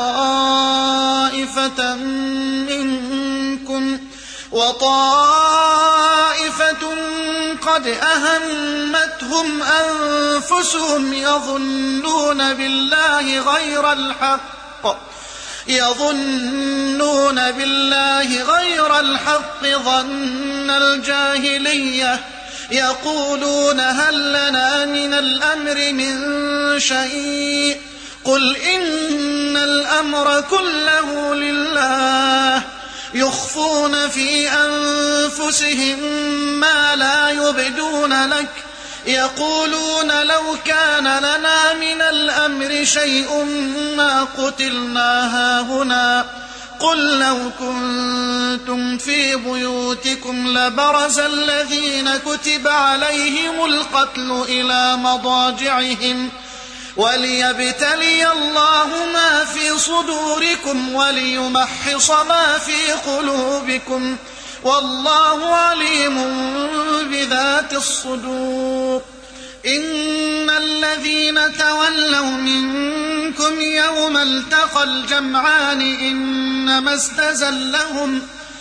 طائفة منكم وطائفة قد أهمتهم أنفسهم يظنون بالله غير الحق يظنون بالله غير الحق ظن الجاهلية يقولون هل لنا من الأمر من شيء قل إن الأمر كله لله يخفون في أنفسهم ما لا يبدون لك يقولون لو كان لنا من الأمر شيء ما قتلنا هاهنا قل لو كنتم في بيوتكم لبرز الذين كتب عليهم القتل إلى مضاجعهم وليبتلي الله ما في صدوركم وليمحص ما في قلوبكم والله عليم بذات الصدور. إن الذين تولوا منكم يوم التقى الجمعان إنما استزلهم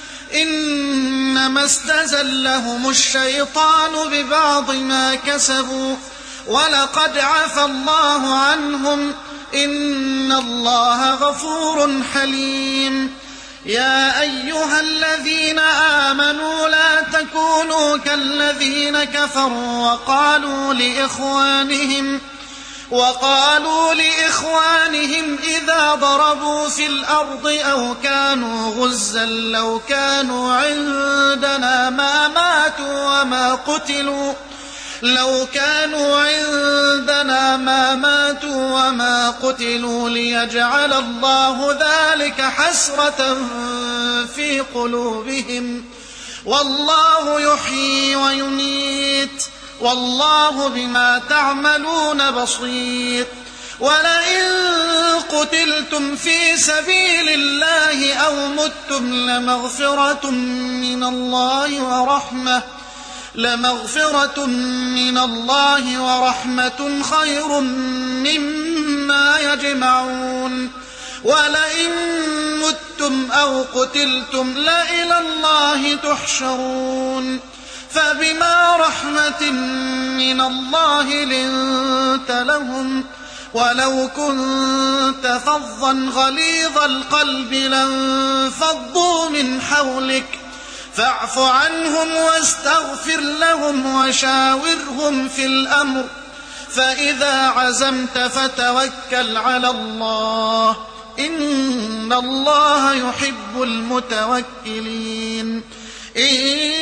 إنما استزلهم الشيطان ببعض ما كسبوا ولقد عفى الله عنهم إن الله غفور حليم. يا أيها الذين آمنوا لا تكونوا كالذين كفروا وقالوا لإخوانهم وقالوا لإخوانهم إذا ضربوا في الأرض أو كانوا غزا لو كانوا عندنا ما ماتوا وما قتلوا لو كانوا عندنا ما ماتوا وما قتلوا ليجعل الله ذلك حسرة في قلوبهم والله يحيي ويميت والله بما تعملون بصير. ولئن قتلتم في سبيل الله أو متم لمغفرة من الله ورحمة لمغفرة من الله ورحمة خير مما يجمعون ولئن متم أو قتلتم لإلى الله تحشرون فبما رحمة من الله لنت لهم ولو كنت فظا غليظ القلب لانفضوا من حولك فاعف عنهم واستغفر لهم وشاورهم في الأمر فإذا عزمت فتوكل على الله إن الله يحب المتوكلين إن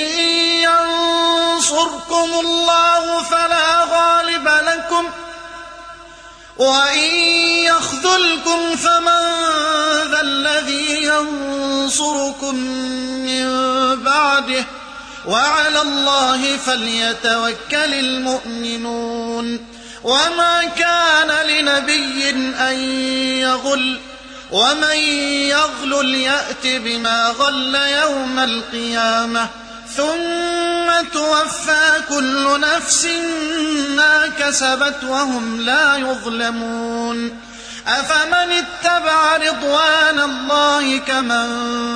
ينصركم الله فلا غالب لكم وإن يخذلكم فمن ذا الذي ينصركم من بعده وعلى الله فليتوكل المؤمنون وما كان لنبي أن يغل ومن يغلل يأت بما غل يوم القيامة ثم توفى كل نفس ما كسبت وهم لا يظلمون أفمن اتبع رضوان الله كمن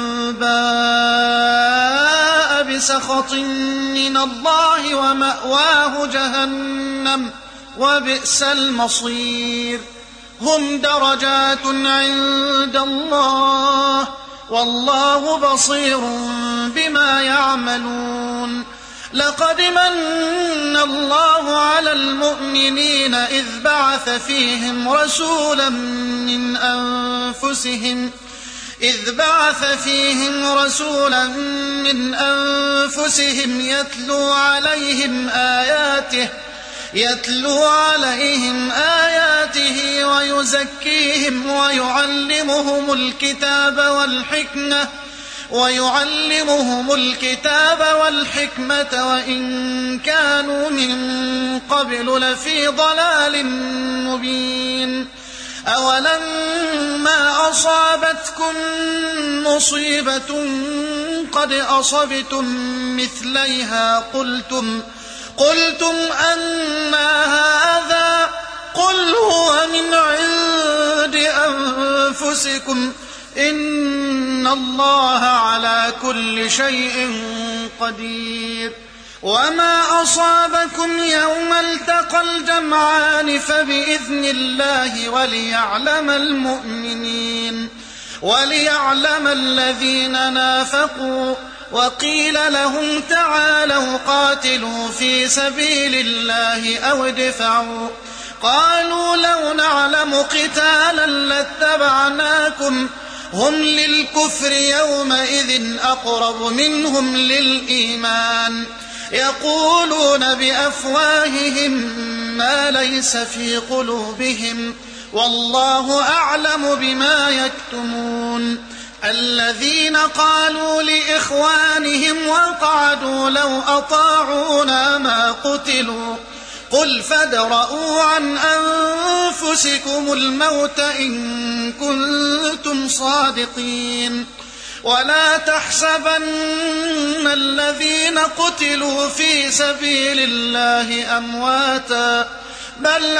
باء بسخط من الله ومأواه جهنم وبئس المصير هم درجات عند الله والله بصير بما يعملون لقد من الله على المؤمنين إذ بعث فيهم رسولا من أنفسهم إذ بعث فيهم رسولا من أنفسهم يتلو عليهم آياته يتلو عليهم آياته ويزكيهم ويعلمهم الكتاب والحكمة ويعلمهم الكتاب والحكمة وإن كانوا من قبل لفي ضلال مبين أولما أصابتكم مصيبة قد أصبتم مثليها قلتم قلتم أنى هذا قل هو من عند أنفسكم إن الله على كل شيء قدير وما أصابكم يوم التقى الجمعان فبإذن الله وليعلم المؤمنين وليعلم الذين نافقوا وقيل لهم تعالوا قاتلوا في سبيل الله أو ادفعوا قالوا لو نعلم قتالا لاتبعناكم هم للكفر يومئذ أقرب منهم للإيمان يقولون بأفواههم ما ليس في قلوبهم والله أعلم بما يكتمون الذين قالوا لإخوانهم وقعدوا لو أطاعونا ما قتلوا قل فادرءوا عن أنفسكم الموت إن كنتم صادقين ولا تحسبن الذين قتلوا في سبيل الله أمواتا بل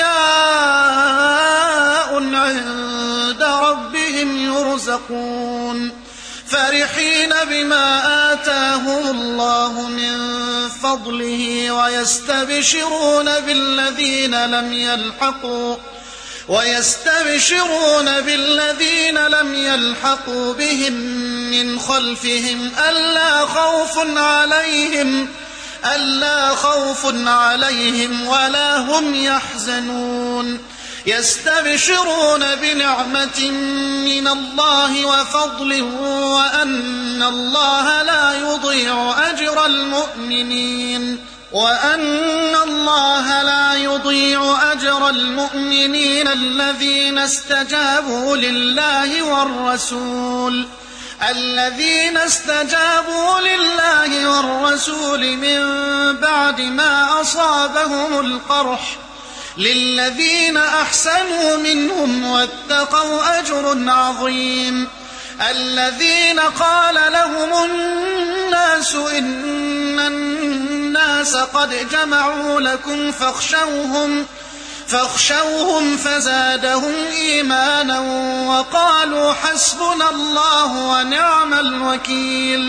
أحياء عند ربهم يرزقون فرحين بما آتاهم الله من فضله ويستبشرون بالذين لم يلحقوا ويستبشرون بالذين لم يلحقوا بهم من خلفهم ألا خوف عليهم ألا خوف عليهم ولا هم يحزنون يستبشرون بنعمة من الله وفضل وأن الله لا يضيع أجر المؤمنين وأن الله لا يضيع أجر المؤمنين الذين استجابوا لله والرسول الذين استجابوا لله والرسول من بعد ما أصابهم القرح للذين أحسنوا منهم واتقوا أجر عظيم. الذين قال لهم الناس إن الناس قد جمعوا لكم فاخشوهم فاخشوهم فزادهم إيمانا وقالوا حسبنا الله ونعم الوكيل.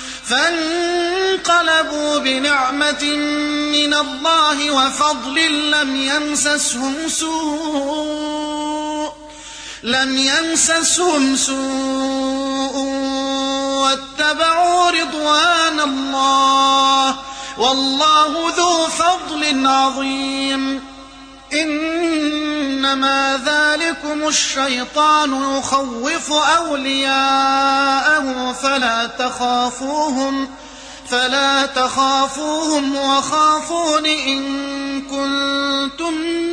فانقلبوا بنعمة من الله وفضل لم يمسسهم سوء لم يمسسهم سوء واتبعوا رضوان الله والله ذو فضل عظيم. إنما ذلكم الشيطان يخوف أولياءه فلا تخافوهم فلا تخافوهم وخافون إن كنتم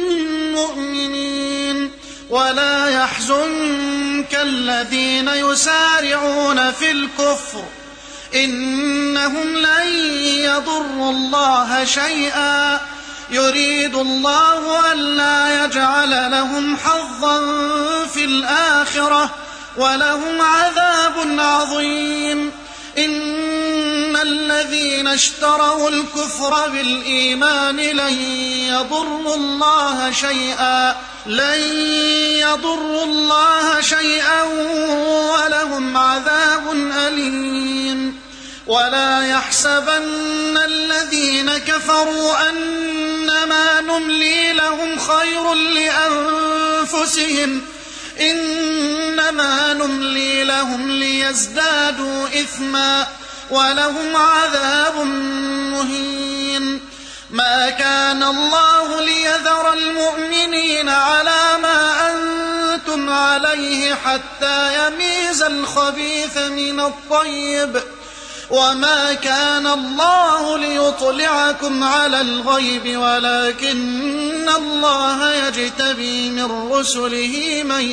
مؤمنين. ولا يحزنك الذين يسارعون في الكفر إنهم لن يضروا الله شيئا يريد الله ألا يجعل لهم حظا في الآخرة ولهم عذاب عظيم. إن الذين اشتروا الكفر بالإيمان لن يضروا الله شيئا لن يضروا الله شيئا ولهم عذاب أليم. ولا يحسبن الذين كفروا أنما نملي لهم خير لأنفسهم إنما نملي لهم ليزدادوا إثما ولهم عذاب مهين. ما كان الله ليذر المؤمنين على ما أنتم عليه حتى يميز الخبيث من الطيب وما كان الله ليطلعكم على الغيب ولكن الله يجتبي من رسله من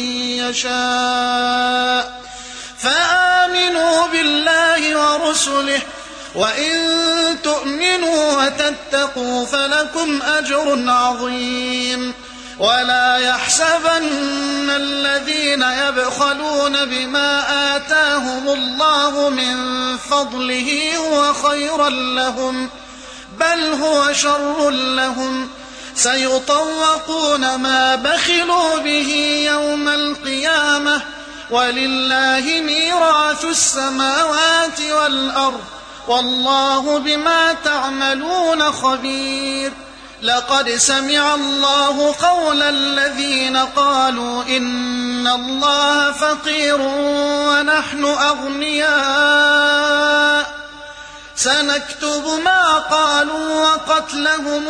يشاء. فآمنوا بالله ورسله وإن تؤمنوا وتتقوا فلكم أجر عظيم. ولا يحسبن الذين يبخلون بما آتاهم الله من فضله هو خيرا لهم بل هو شر لهم سيطوقون ما بخلوا به يوم القيامة ولله ميراث السماوات والأرض والله بما تعملون خبير. لقد سمع الله قول الذين قالوا إن الله فقير ونحن أغنياء سنكتب ما قالوا وقتلهم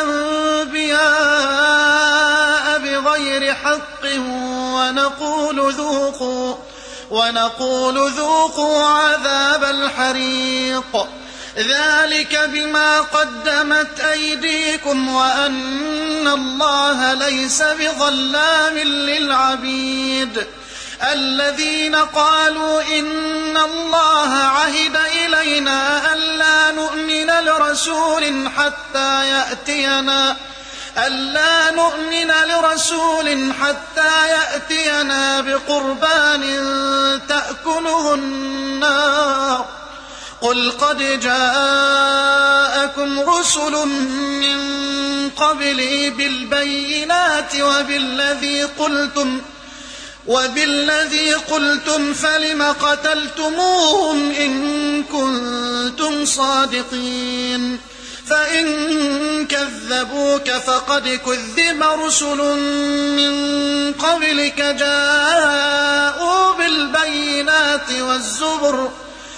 الأنبياء بغير حق ونقول ذوقوا ونقول ذوقوا عذاب الحريق ذلك بما قدمت أيديكم وأن الله ليس بظلام للعبيد. الذين قالوا إن الله عهد إلينا ألا نؤمن لرسول حتى يأتينا ألا نؤمن لرسول حتى يأتينا بقربان تأكله النار قل قد جاءكم رسل من قبلي بالبينات وبالذي قلتم وبالذي قلتم فلم قتلتموهم إن كنتم صادقين. فإن كذبوك فقد كذب رسل من قبلك جاءوا بالبينات والزبر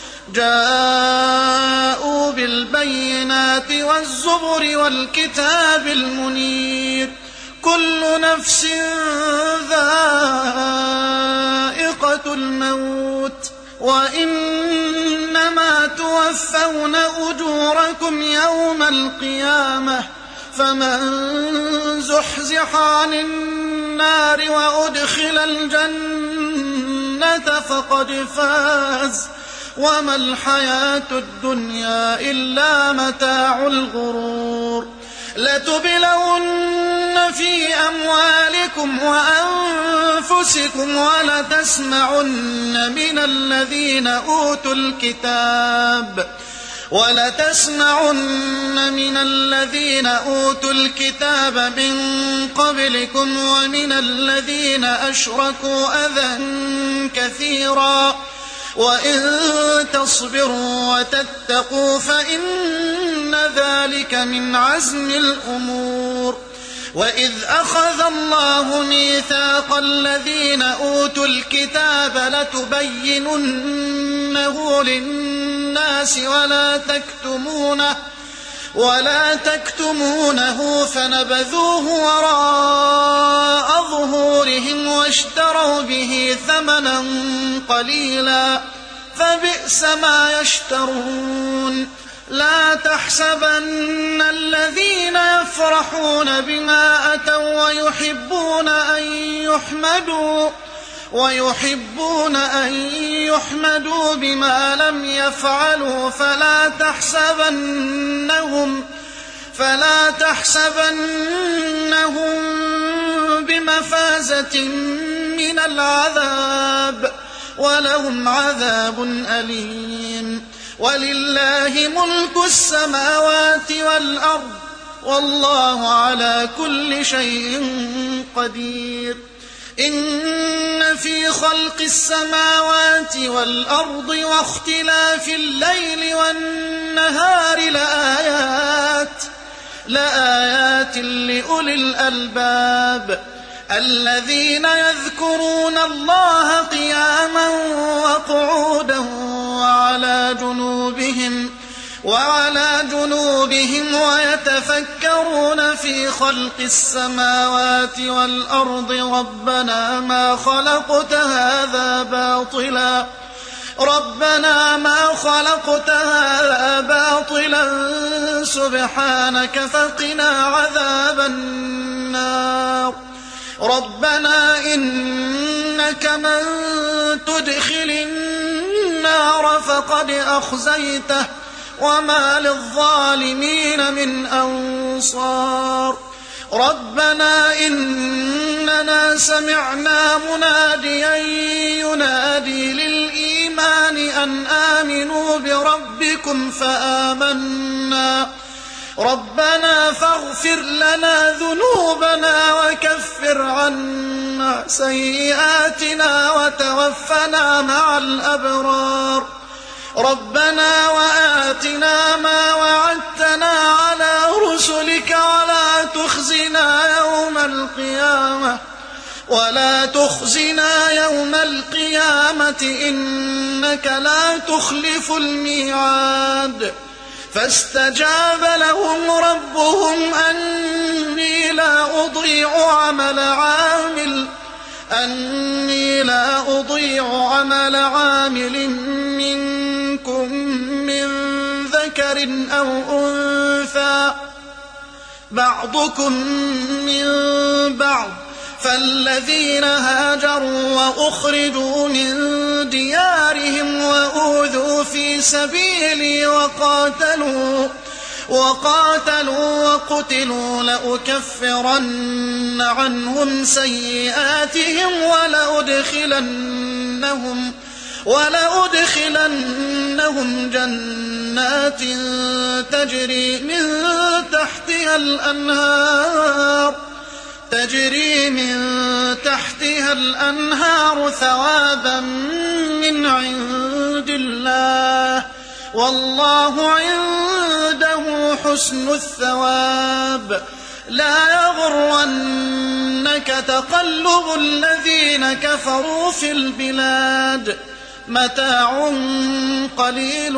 جاءوا بالبينات والزبر والكتاب المنير كل نفس ذائقة الموت وإنما توفون أجوركم يوم القيامة فمن زحزح عن النار وأدخل الجنة فقد فاز وما الحياة الدنيا إلا متاع الغرور. لتبلون في أموالكم وأنفسكم ولتسمعن من الذين أوتوا الكتاب ولتسمعن من الذين أوتوا الكتاب من قبلكم ومن الذين أشركوا أذى كثيرا وإن تصبروا وتتقوا فإن ذلك من عزم الأمور. وإذ أخذ الله ميثاق الذين أوتوا الكتاب لتبيننه للناس ولا تكتمونه ولا تكتمونه فنبذوه وراء ظهورهم واشتروا به ثمنا قليلا فبئس ما يشترون. لا تحسبن الذين يفرحون بما أتوا ويحبون أن يحمدوا ويحبون أن يحمدوا بما لم يفعلوا فلا تحسبنهم فلا تحسبنهم بمفازة من العذاب ولهم عذاب أليم. ولله ملك السماوات والأرض والله على كل شيء قدير. إن في خلق السماوات والأرض واختلاف الليل والنهار لآيات لآيات لأولي الألباب الذين يذكرون الله قياما وقعودا وعلى جنوبهم وعلى جنوبهم ويتفكرون في خلق السماوات والأرض ربنا ما خلقت هذا باطلا ربنا ما خلقت هذا باطلا سبحانك فقنا عذاب النار. ربنا إنك من تدخل النار فقد أخزيته وما للظالمين من أنصار. ربنا إننا سمعنا مناديا ينادي للإيمان أن آمنوا بربكم فآمنا ربنا فاغفر لنا ذنوبنا وكفر عنا سيئاتنا وتوفنا مع الأبرار. ربنا وآتنا ما وعدتنا على رسلك ولا تخزنا يوم القيامة ولا تخزنا يوم القيامة إنك لا تخلف الميعاد. فاستجاب لهم ربهم أني لا أضيع عمل عامل أني لا أضيع عمل عامل منكم من ذكر أو أنثى بعضكم من بعض فالذين هاجروا وأخرجوا من ديارهم وأوذوا في سبيلي وقاتلوا وقاتلوا وقتلوا لأكفرن عنهم سيئاتهم ولأدخلنهم ولأدخلنهم جنات تجري من تحتها الأنهار تجري من تحتها الأنهار ثوابا من عند الله والله عنده حسن الثواب. لا يغرنك تقلب الذين كفروا في البلاد متاع قليل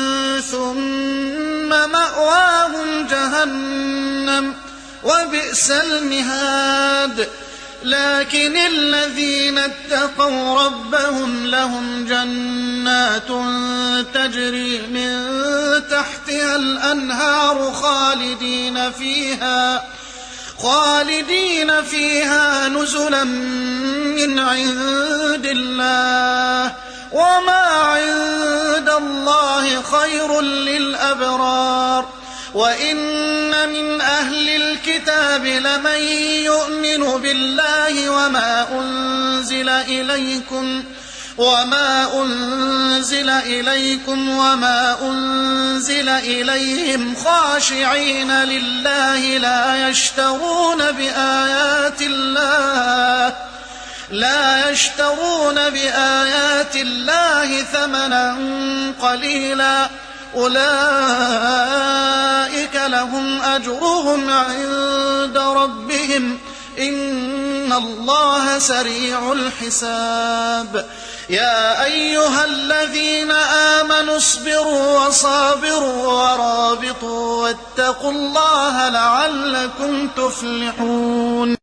ثم مأواهم جهنم وبئس المهاد. لكن الذين اتقوا ربهم لهم جنات تجري من تحتها الأنهار خالدين فيها خالدين فيها نزلا من عند الله وما عند الله خير للأبرار. وإن من أهل الكتاب لمن يؤمن بالله وما أنزل إليكم وما أنزل إليكم وما أنزل إليهم خاشعين لله لا يشترون بآيات الله لا يشترون بآيات الله ثمنا قليلا أولئك لهم أجرهم عند ربهم إن الله سريع الحساب يا أيها الذين آمنوا اصبروا وصابروا ورابطوا واتقوا الله لعلكم تفلحون